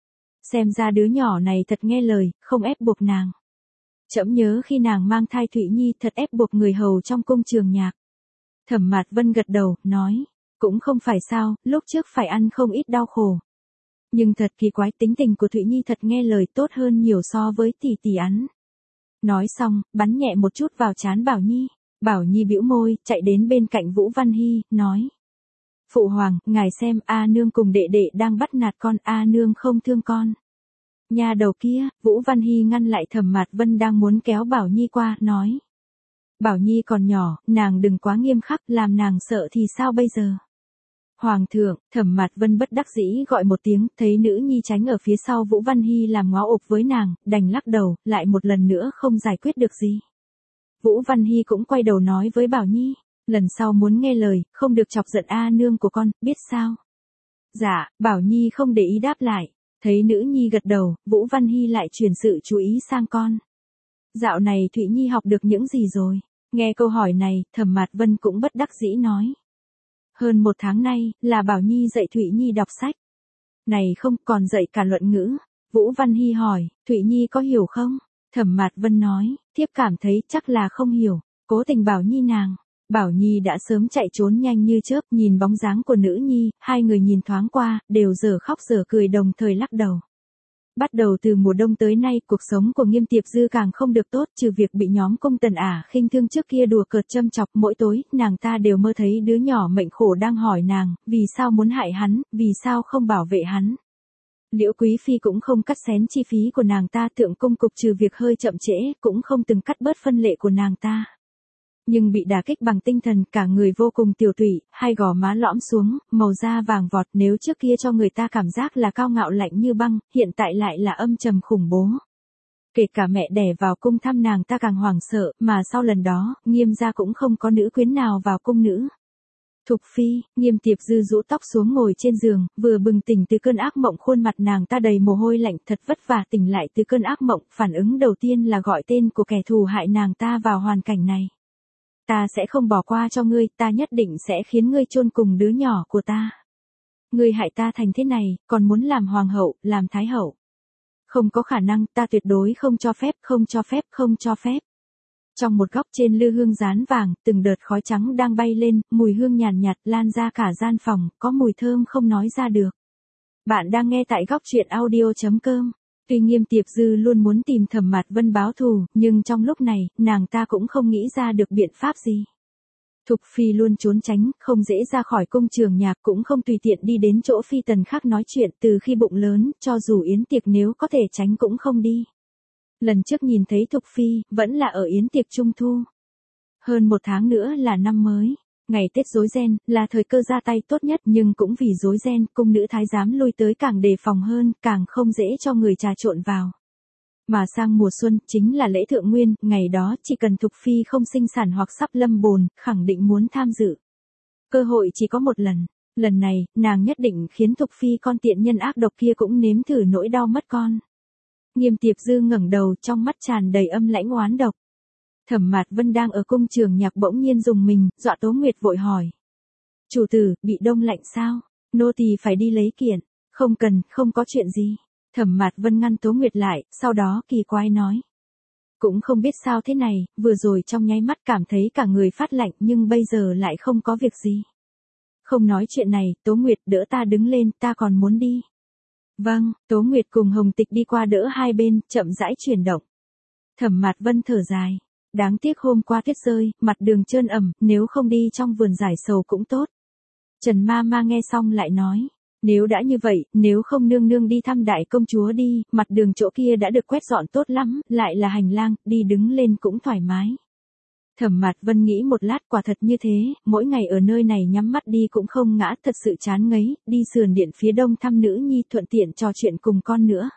Xem ra đứa nhỏ này thật nghe lời, không ép buộc nàng. Trẫm nhớ khi nàng mang thai Thụy Nhi thật ép buộc người hầu trong cung Trường Nhạc. Thẩm Mạt Vân gật đầu, nói, cũng không phải sao, lúc trước phải ăn không ít đau khổ. Nhưng thật kỳ quái, tính tình của Thụy Nhi thật nghe lời, tốt hơn nhiều so với tỷ tỷ ăn. Nói xong, bắn nhẹ một chút vào trán Bảo Nhi. Bảo Nhi bĩu môi, chạy đến bên cạnh Vũ Văn Hy, nói. Phụ hoàng, ngài xem, A nương cùng đệ đệ đang bắt nạt con, A nương không thương con. Nhà đầu kia, Vũ Văn Hy ngăn lại Thẩm Mạt Vân đang muốn kéo Bảo Nhi qua, nói. Bảo Nhi còn nhỏ, nàng đừng quá nghiêm khắc, làm nàng sợ thì sao bây giờ? Hoàng thượng, Thẩm Mạt Vân bất đắc dĩ gọi một tiếng, thấy nữ nhi tránh ở phía sau Vũ Văn Hy làm ngó ộp với nàng, đành lắc đầu, lại một lần nữa không giải quyết được gì. Vũ Văn Hy cũng quay đầu nói với Bảo Nhi, Lần sau muốn nghe lời, không được chọc giận A nương của con, biết sao? Dạ, Bảo Nhi không để ý đáp lại. Thấy nữ nhi gật đầu, Vũ Văn Hy lại chuyển sự chú ý sang con. Dạo này Thụy Nhi học được những gì rồi? Nghe câu hỏi này, Thẩm Mạt Vân cũng bất đắc dĩ nói. Hơn 1 tháng nay, là Bảo Nhi dạy Thụy Nhi đọc sách. Này không, còn dạy cả luận ngữ. Vũ Văn Hy hỏi, Thụy Nhi có hiểu không? Thẩm Mạt Vân nói, thiếp cảm thấy chắc là không hiểu. Cố tình bảo Nhi nàng. Bảo Nhi đã sớm chạy trốn nhanh như chớp, nhìn bóng dáng của nữ nhi, hai người nhìn thoáng qua, đều dở khóc dở cười đồng thời lắc đầu. Bắt đầu từ mùa đông tới nay, cuộc sống của Nghiêm Tiệp Dư càng không được tốt, trừ việc bị nhóm công tần khinh thương trước kia đùa cợt châm chọc, mỗi tối, nàng ta đều mơ thấy đứa nhỏ mệnh khổ đang hỏi nàng, vì sao muốn hại hắn, vì sao không bảo vệ hắn. Liễu Quý Phi cũng không cắt xén chi phí của nàng ta, Thượng Cung Cục trừ việc hơi chậm trễ, cũng không từng cắt bớt phân lệ của nàng ta. Nhưng bị đả kích bằng tinh thần, cả người vô cùng tiểu tụy, hai gò má lõm xuống, màu da vàng vọt, nếu trước kia cho người ta cảm giác là cao ngạo lạnh như băng, hiện tại lại là âm trầm khủng bố. Kể cả mẹ đẻ vào cung thăm nàng ta càng hoảng sợ, mà sau lần đó, Nghiêm gia cũng không có nữ quyến nào vào cung nữ. Thục Phi, Nghiêm Tiệp Dư rũ tóc xuống ngồi trên giường, vừa bừng tỉnh từ cơn ác mộng, khuôn mặt nàng ta đầy mồ hôi lạnh, thật vất vả tỉnh lại từ cơn ác mộng, phản ứng đầu tiên là gọi tên của kẻ thù hại nàng ta vào hoàn cảnh này. Ta sẽ không bỏ qua cho ngươi, ta nhất định sẽ khiến ngươi chôn cùng đứa nhỏ của ta. Ngươi hại ta thành thế này, còn muốn làm hoàng hậu, làm thái hậu. Không có khả năng, ta tuyệt đối không cho phép, không cho phép, không cho phép. Trong một góc trên lư hương dán vàng, từng đợt khói trắng đang bay lên, mùi hương nhàn nhạt lan ra cả gian phòng, có mùi thơm không nói ra được. Bạn đang nghe tại góc truyện audio.com. Tuy Nghiêm Tiệp Dư luôn muốn tìm Thẩm Mạt Vân báo thù, nhưng trong lúc này, nàng ta cũng không nghĩ ra được biện pháp gì. Thục Phi luôn trốn tránh, không dễ ra khỏi cung trường nhạc, cũng không tùy tiện đi đến chỗ phi tần khác nói chuyện, từ khi bụng lớn, cho dù yến tiệc nếu có thể tránh cũng không đi. Lần trước nhìn thấy Thục Phi, vẫn là ở yến tiệc Trung Thu. Hơn 1 tháng nữa là năm mới. Ngày Tết rối ren, là thời cơ ra tay tốt nhất, nhưng cũng vì rối ren, cung nữ thái giám lui tới càng đề phòng hơn, càng không dễ cho người trà trộn vào. Mà sang mùa xuân, chính là lễ thượng nguyên, ngày đó chỉ cần Thục Phi không sinh sản hoặc sắp lâm bồn, khẳng định muốn tham dự. Cơ hội chỉ có một lần. Lần này, nàng nhất định khiến Thục Phi con tiện nhân ác độc kia cũng nếm thử nỗi đau mất con. Nghiêm Tiệp Dư ngẩng đầu, trong mắt tràn đầy âm lãnh oán độc. Thẩm Mạt Vân đang ở cung trường nhạc bỗng nhiên dùng mình, dọa Tố Nguyệt vội hỏi. Chủ tử, bị đông lạnh sao? Nô tỳ phải đi lấy kiện. Không cần, không có chuyện gì. Thẩm Mạt Vân ngăn Tố Nguyệt lại, sau đó kỳ quái nói. Cũng không biết sao thế này, vừa rồi trong nháy mắt cảm thấy cả người phát lạnh nhưng bây giờ lại không có việc gì. Không nói chuyện này, Tố Nguyệt đỡ ta đứng lên, ta còn muốn đi. Vâng, Tố Nguyệt cùng Hồng Tịch đi qua đỡ hai bên, chậm rãi chuyển động. Thẩm Mạt Vân thở dài. Đáng tiếc hôm qua tuyết rơi, mặt đường trơn ẩm, nếu không đi trong vườn giải sầu cũng tốt. Trần Ma Ma nghe xong lại nói. Nếu đã như vậy, nếu không nương nương đi thăm đại công chúa đi, mặt đường chỗ kia đã được quét dọn tốt lắm, lại là hành lang, đi đứng lên cũng thoải mái. Thẩm Mạt Vân nghĩ một lát, quả thật như thế, mỗi ngày ở nơi này nhắm mắt đi cũng không ngã, thật sự chán ngấy, đi sườn điện phía đông thăm nữ nhi, thuận tiện trò chuyện cùng con nữa.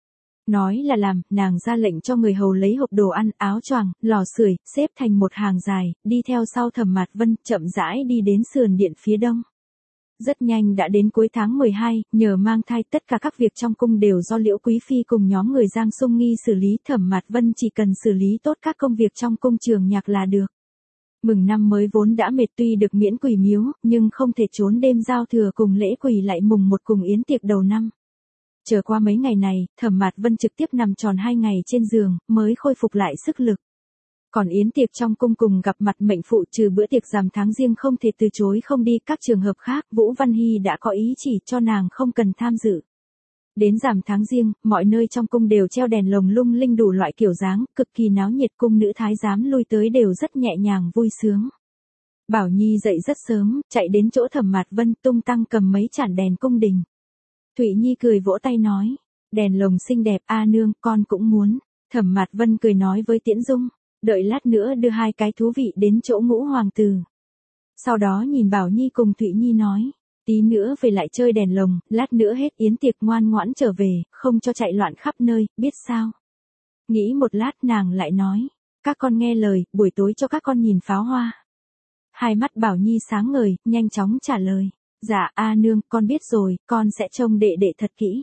Nói là làm, nàng ra lệnh cho người hầu lấy hộp đồ ăn, áo choàng, lò sưởi, xếp thành một hàng dài, đi theo sau Thẩm Mạt Vân, chậm rãi đi đến sườn điện phía đông. Rất nhanh đã đến cuối tháng 12, nhờ mang thai tất cả các việc trong cung đều do Liễu Quý Phi cùng nhóm người Giang Sung Nghi xử lý, Thẩm Mạt Vân chỉ cần xử lý tốt các công việc trong cung trường nhạc là được. Mừng năm mới vốn đã mệt, tuy được miễn quỳ miếu, nhưng không thể trốn đêm giao thừa cùng lễ quỳ lại mùng 1 cùng yến tiệc đầu năm. Chờ qua mấy ngày này, Thẩm Mạt Vân trực tiếp nằm tròn 2 ngày trên giường, mới khôi phục lại sức lực. Còn yến tiệc trong cung cùng gặp mặt mệnh phụ, trừ bữa tiệc rằm tháng Giêng không thể từ chối không đi, các trường hợp khác, Vũ Văn Hy đã có ý chỉ cho nàng không cần tham dự. Đến rằm tháng Giêng, mọi nơi trong cung đều treo đèn lồng lung linh đủ loại kiểu dáng, cực kỳ náo nhiệt, cung nữ thái giám lui tới đều rất nhẹ nhàng vui sướng. Bảo Nhi dậy rất sớm, chạy đến chỗ Thẩm Mạt Vân, tung tăng cầm mấy chản đèn cung đình. Thụy Nhi cười vỗ tay nói, đèn lồng xinh đẹp, a nương, con cũng muốn. Thẩm Mạt Vân cười nói với Tiễn Dung, đợi lát nữa đưa 2 cái thú vị đến chỗ Ngũ hoàng tử. Sau đó nhìn Bảo Nhi cùng Thụy Nhi nói, tí nữa về lại chơi đèn lồng, lát nữa hết yến tiệc ngoan ngoãn trở về, không cho chạy loạn khắp nơi, biết sao? Nghĩ một lát nàng lại nói, các con nghe lời, buổi tối cho các con nhìn pháo hoa. Hai mắt Bảo Nhi sáng ngời, nhanh chóng trả lời. Dạ, A nương, con biết rồi, con sẽ trông đệ đệ thật kỹ.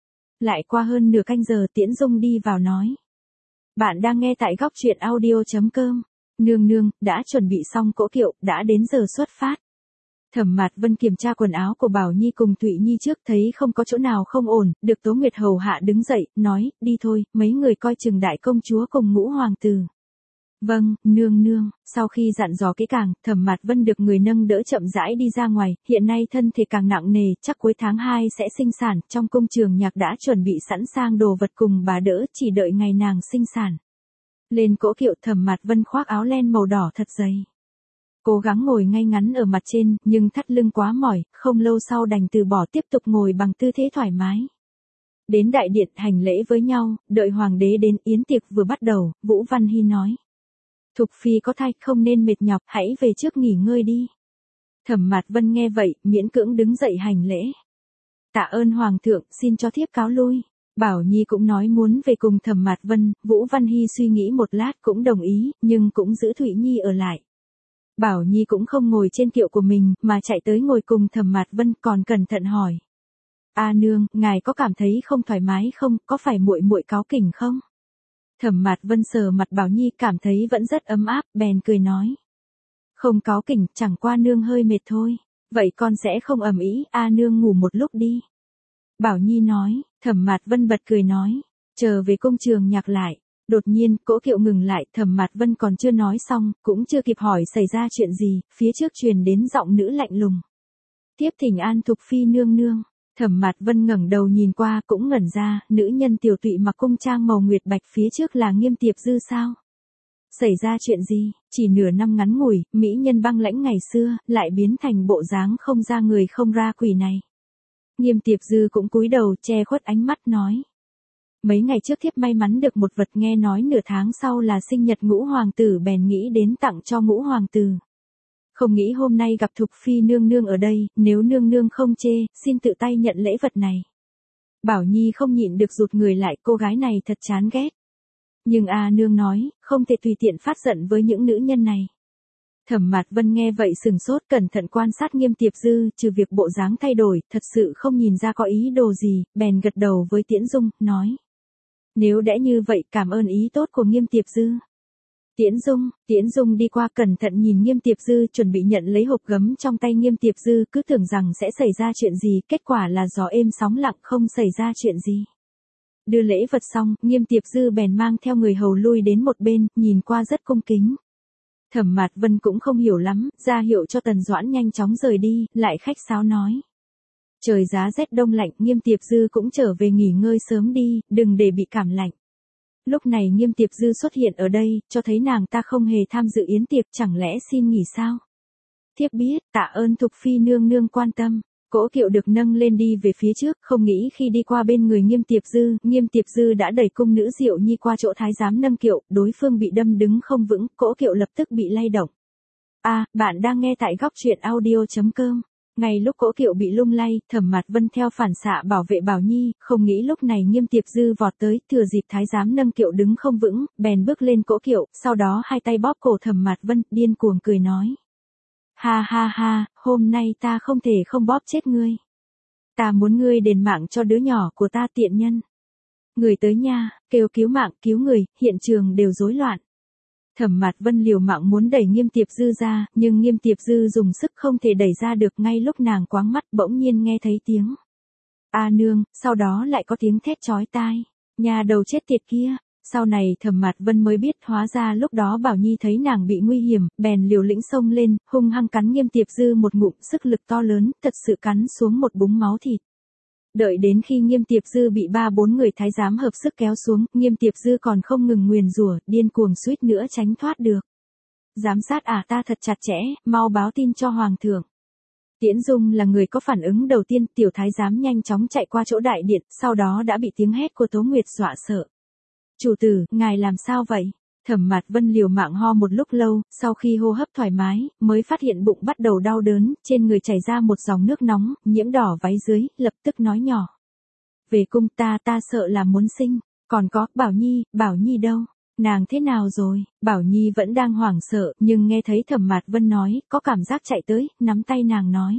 Lại qua hơn nửa canh giờ Tiễn Dung đi vào nói. Bạn đang nghe tại góc truyện audio.com. Nương nương, đã chuẩn bị xong cỗ kiệu, đã đến giờ xuất phát. Thẩm Mạt Vân kiểm tra quần áo của Bảo Nhi cùng Thụy Nhi trước thấy không có chỗ nào không ổn, được Tố Nguyệt hầu hạ đứng dậy, nói, đi thôi, mấy người coi chừng đại công chúa cùng ngũ hoàng tử. Vâng, nương nương, sau khi dặn dò kỹ càng, Thẩm Mạt Vân được người nâng đỡ chậm rãi đi ra ngoài, hiện nay thân thể càng nặng nề, chắc cuối tháng 2 sẽ sinh sản, trong cung trường nhạc đã chuẩn bị sẵn sàng đồ vật cùng bà đỡ, chỉ đợi ngày nàng sinh sản. Lên cỗ kiệu Thẩm Mạt Vân khoác áo len màu đỏ thật dày. Cố gắng ngồi ngay ngắn ở mặt trên, nhưng thắt lưng quá mỏi, không lâu sau đành từ bỏ tiếp tục ngồi bằng tư thế thoải mái. Đến đại điện hành lễ với nhau, đợi hoàng đế đến yến tiệc vừa bắt đầu, Vũ Văn Hy nói. Thục phi có thai không nên mệt nhọc, hãy về trước nghỉ ngơi đi. Thẩm Mạt Vân nghe vậy, miễn cưỡng đứng dậy hành lễ. Tạ ơn hoàng thượng, xin cho thiếp cáo lui. Bảo Nhi cũng nói muốn về cùng Thẩm Mạt Vân, Vũ Văn Hy suy nghĩ một lát cũng đồng ý, nhưng cũng giữ Thụy Nhi ở lại. Bảo Nhi cũng không ngồi trên kiệu của mình, mà chạy tới ngồi cùng Thẩm Mạt Vân, còn cẩn thận hỏi. A nương, ngài có cảm thấy không thoải mái không, có phải muội muội cáu kỉnh không? Thẩm Mạt Vân sờ mặt Bảo Nhi cảm thấy vẫn rất ấm áp, bèn cười nói. Không cáu kỉnh, chẳng qua nương hơi mệt thôi. Vậy con sẽ không ầm ĩ, A nương ngủ một lúc đi. Bảo Nhi nói, Thẩm Mạt Vân bật cười nói, chờ về cung trường nhạc lại. Đột nhiên, cỗ kiệu ngừng lại, Thẩm Mạt Vân còn chưa nói xong, cũng chưa kịp hỏi xảy ra chuyện gì, phía trước truyền đến giọng nữ lạnh lùng. Tiếp thỉnh an Thục phi nương nương. Thẩm Mạt Vân ngẩng đầu nhìn qua cũng ngẩn ra, nữ nhân tiểu tụy mặc cung trang màu nguyệt bạch phía trước là Nghiêm Tiệp Dư sao? Xảy ra chuyện gì? Chỉ nửa năm ngắn ngủi, mỹ nhân băng lãnh ngày xưa, lại biến thành bộ dáng không ra người không ra quỷ này. Nghiêm Tiệp Dư cũng cúi đầu che khuất ánh mắt nói. Mấy ngày trước thiếp may mắn được một vật, nghe nói nửa tháng sau là sinh nhật ngũ hoàng tử, bèn nghĩ đến tặng cho ngũ hoàng tử. Không nghĩ hôm nay gặp Thục phi nương nương ở đây, nếu nương nương không chê, xin tự tay nhận lễ vật này. Bảo Nhi không nhịn được rụt người lại, cô gái này thật chán ghét. Nhưng A nương nói, không thể tùy tiện phát giận với những nữ nhân này. Thẩm Mạt Vân nghe vậy sừng sốt, cẩn thận quan sát Nghiêm Tiệp Dư, trừ việc bộ dáng thay đổi, thật sự không nhìn ra có ý đồ gì, bèn gật đầu với Tiễn Dung, nói. Nếu đã như vậy, cảm ơn ý tốt của Nghiêm Tiệp Dư. Tiễn Dung đi qua cẩn thận nhìn Nghiêm Tiệp Dư, chuẩn bị nhận lấy hộp gấm trong tay Nghiêm Tiệp Dư, cứ tưởng rằng sẽ xảy ra chuyện gì, kết quả là gió êm sóng lặng, không xảy ra chuyện gì. Đưa lễ vật xong, Nghiêm Tiệp Dư bèn mang theo người hầu lui đến một bên, nhìn qua rất cung kính. Thẩm Mạt Vân cũng không hiểu lắm, ra hiệu cho Tần Doãn nhanh chóng rời đi, lại khách sáo nói. Trời giá rét đông lạnh, Nghiêm Tiệp Dư cũng trở về nghỉ ngơi sớm đi, đừng để bị cảm lạnh. Lúc này Nghiêm Tiệp Dư xuất hiện ở đây, cho thấy nàng ta không hề tham dự yến tiệc, chẳng lẽ xin nghỉ sao? Thiếp biết, tạ ơn Thục phi nương nương quan tâm. Cỗ kiệu được nâng lên đi về phía trước, không nghĩ khi đi qua bên người Nghiêm Tiệp Dư đã đẩy cung nữ Diệu Nhi qua chỗ thái giám nâng kiệu, đối phương bị đâm đứng không vững, cỗ kiệu lập tức bị lay động. Bạn đang nghe tại góc truyện audio.com. Ngay lúc cỗ kiệu bị lung lay, Thẩm Mạt Vân theo phản xạ bảo vệ Bảo Nhi, không nghĩ lúc này Nghiêm Tiệp Dư vọt tới, thừa dịp thái giám nâng kiệu đứng không vững, bèn bước lên cỗ kiệu, sau đó hai tay bóp cổ Thẩm Mạt Vân, điên cuồng cười nói. Ha ha ha, hôm nay ta không thể không bóp chết ngươi. Ta muốn ngươi đền mạng cho đứa nhỏ của ta, tiện nhân. Người tới nha, kêu cứu mạng, cứu người, hiện trường đều rối loạn. Thẩm Mạt Vân liều mạng muốn đẩy Nghiêm Tiệp Dư ra, nhưng Nghiêm Tiệp Dư dùng sức không thể đẩy ra được, ngay lúc nàng quáng mắt bỗng nhiên nghe thấy tiếng. A nương, sau đó lại có tiếng thét chói tai. Nhà đầu chết tiệt kia. Sau này Thẩm Mạt Vân mới biết hóa ra lúc đó Bảo Nhi thấy nàng bị nguy hiểm, bèn liều lĩnh xông lên, hung hăng cắn Nghiêm Tiệp Dư một ngụm, sức lực to lớn, thật sự cắn xuống một búng máu thịt. Đợi đến khi Nghiêm Tiệp Dư bị 3-4 người thái giám hợp sức kéo xuống, Nghiêm Tiệp Dư còn không ngừng nguyền rủa, điên cuồng suýt nữa tránh thoát được. Giám sát ta thật chặt chẽ, mau báo tin cho hoàng thượng. Tiễn Dung là người có phản ứng đầu tiên, tiểu thái giám nhanh chóng chạy qua chỗ đại điện, sau đó đã bị tiếng hét của Tố Nguyệt dọa sợ. Chủ tử, ngài làm sao vậy? Thẩm Mạt Vân liều mạng ho một lúc lâu, sau khi hô hấp thoải mái, mới phát hiện bụng bắt đầu đau đớn, trên người chảy ra một dòng nước nóng, nhiễm đỏ váy dưới, lập tức nói nhỏ. Về cung ta sợ là muốn sinh, còn có, Bảo Nhi đâu? Nàng thế nào rồi? Bảo Nhi vẫn đang hoảng sợ, nhưng nghe thấy Thẩm Mạt Vân nói, có cảm giác chạy tới, nắm tay nàng nói.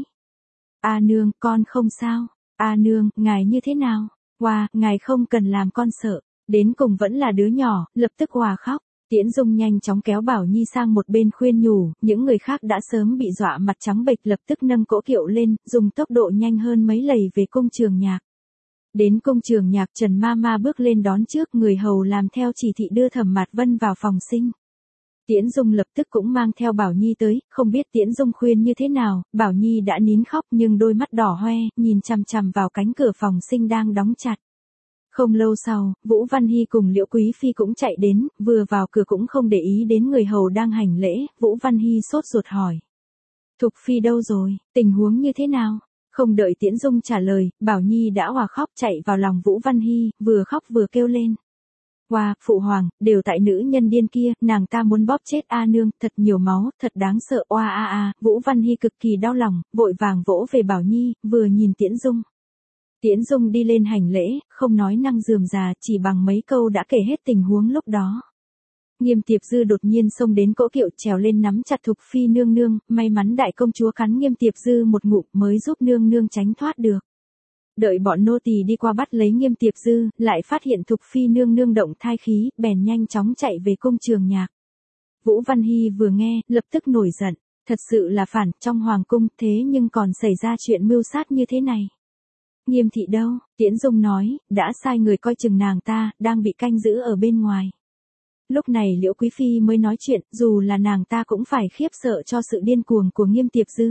A nương, con không sao. A nương, ngài như thế nào? Wow, ngài không cần làm con sợ. Đến cùng vẫn là đứa nhỏ, lập tức hòa khóc. Tiễn Dung nhanh chóng kéo Bảo Nhi sang một bên khuyên nhủ, những người khác đã sớm bị dọa mặt trắng bệch lập tức nâng cỗ kiệu lên, dùng tốc độ nhanh hơn mấy lầy về cung trường nhạc. Đến cung trường nhạc Trần Mama bước lên đón trước, người hầu làm theo chỉ thị đưa Thẩm Mạt Vân vào phòng sinh. Tiễn Dung lập tức cũng mang theo Bảo Nhi tới, không biết Tiễn Dung khuyên như thế nào, Bảo Nhi đã nín khóc nhưng đôi mắt đỏ hoe, nhìn chằm chằm vào cánh cửa phòng sinh đang đóng chặt. Không lâu sau, Vũ Văn Hy cùng Liễu Quý Phi cũng chạy đến, vừa vào cửa cũng không để ý đến người hầu đang hành lễ, Vũ Văn Hy sốt ruột hỏi. Thục Phi đâu rồi, tình huống như thế nào? Không đợi Tiễn Dung trả lời, Bảo Nhi đã òa khóc chạy vào lòng Vũ Văn Hy, vừa khóc vừa kêu lên. Wow, phụ hoàng, đều tại nữ nhân điên kia, nàng ta muốn bóp chết A nương, thật nhiều máu, thật đáng sợ. Oa a a, Vũ Văn Hy cực kỳ đau lòng, vội vàng vỗ về Bảo Nhi, vừa nhìn Tiễn Dung. Tiễn Dung đi lên hành lễ, không nói năng rườm rà, chỉ bằng mấy câu đã kể hết tình huống lúc đó. Nghiêm Tiệp Dư đột nhiên xông đến cỗ kiệu trèo lên nắm chặt Thục Phi nương nương, may mắn đại công chúa cắn Nghiêm Tiệp Dư một ngụm mới giúp nương nương tránh thoát được. Đợi bọn nô tỳ đi qua bắt lấy Nghiêm Tiệp Dư, lại phát hiện Thục Phi nương nương động thai khí, bèn nhanh chóng chạy về cung trường nhạc. Vũ Văn Hy vừa nghe, lập tức nổi giận, thật sự là phản, trong hoàng cung, thế nhưng còn xảy ra chuyện mưu sát như thế này. Nghiêm thị đâu? Tiễn Dung nói, đã sai người coi chừng nàng ta, đang bị canh giữ ở bên ngoài. Lúc này Liễu Quý Phi mới nói chuyện, dù là nàng ta cũng phải khiếp sợ cho sự điên cuồng của Nghiêm Tiệp Dư.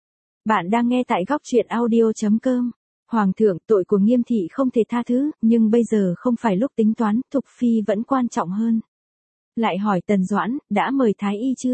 Bạn đang nghe tại góc truyện audio.com. Hoàng thượng, tội của Nghiêm thị không thể tha thứ, nhưng bây giờ không phải lúc tính toán, Thục Phi vẫn quan trọng hơn. Lại hỏi Tần Doãn, đã mời Thái Y chưa?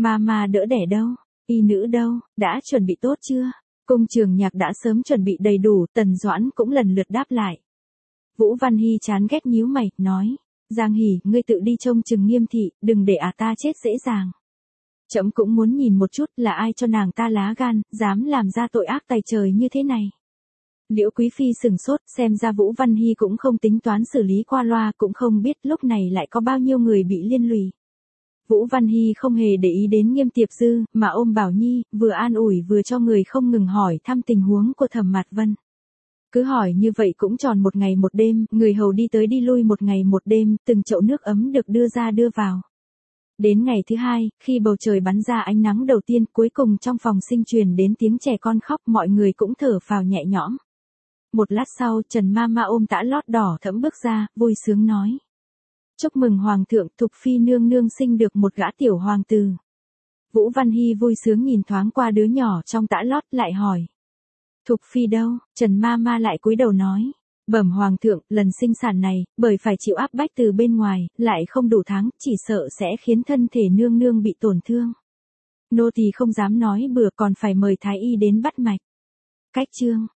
Mà đỡ đẻ đâu? Y nữ đâu? Đã chuẩn bị tốt chưa? Cung trường nhạc đã sớm chuẩn bị đầy đủ, Tần Doãn cũng lần lượt đáp lại. Vũ Văn Hy chán ghét nhíu mày, nói. Giang Hỉ, ngươi tự đi trông chừng Nghiêm thị, đừng để ta chết dễ dàng. Trẫm cũng muốn nhìn một chút là ai cho nàng ta lá gan, dám làm ra tội ác tày trời như thế này. Liễu Quý Phi sừng sốt, xem ra Vũ Văn Hy cũng không tính toán xử lý qua loa, cũng không biết lúc này lại có bao nhiêu người bị liên lụy. Vũ Văn Hy không hề để ý đến Nghiêm Tiệp Dư, mà ôm Bảo Nhi, vừa an ủi vừa cho người không ngừng hỏi thăm tình huống của Thẩm Mạt Vân. Cứ hỏi như vậy cũng tròn một ngày một đêm, người hầu đi tới đi lui một ngày một đêm, từng chậu nước ấm được đưa ra đưa vào. Đến ngày thứ hai, khi bầu trời bắn ra ánh nắng đầu tiên, cuối cùng trong phòng sinh truyền đến tiếng trẻ con khóc, mọi người cũng thở phào nhẹ nhõm. Một lát sau, Trần Mama ôm tã lót đỏ thẫm bước ra, vui sướng nói. Chúc mừng Hoàng thượng, Thục Phi nương nương sinh được một gã tiểu hoàng tử. Vũ Văn Hy vui sướng nhìn thoáng qua đứa nhỏ trong tã lót, lại hỏi. Thục Phi đâu? Trần Mama lại cúi đầu nói. Bẩm Hoàng thượng, lần sinh sản này, bởi phải chịu áp bách từ bên ngoài, lại không đủ tháng, chỉ sợ sẽ khiến thân thể nương nương bị tổn thương. Nô tỳ không dám nói bừa, còn phải mời Thái Y đến bắt mạch. Cách chương.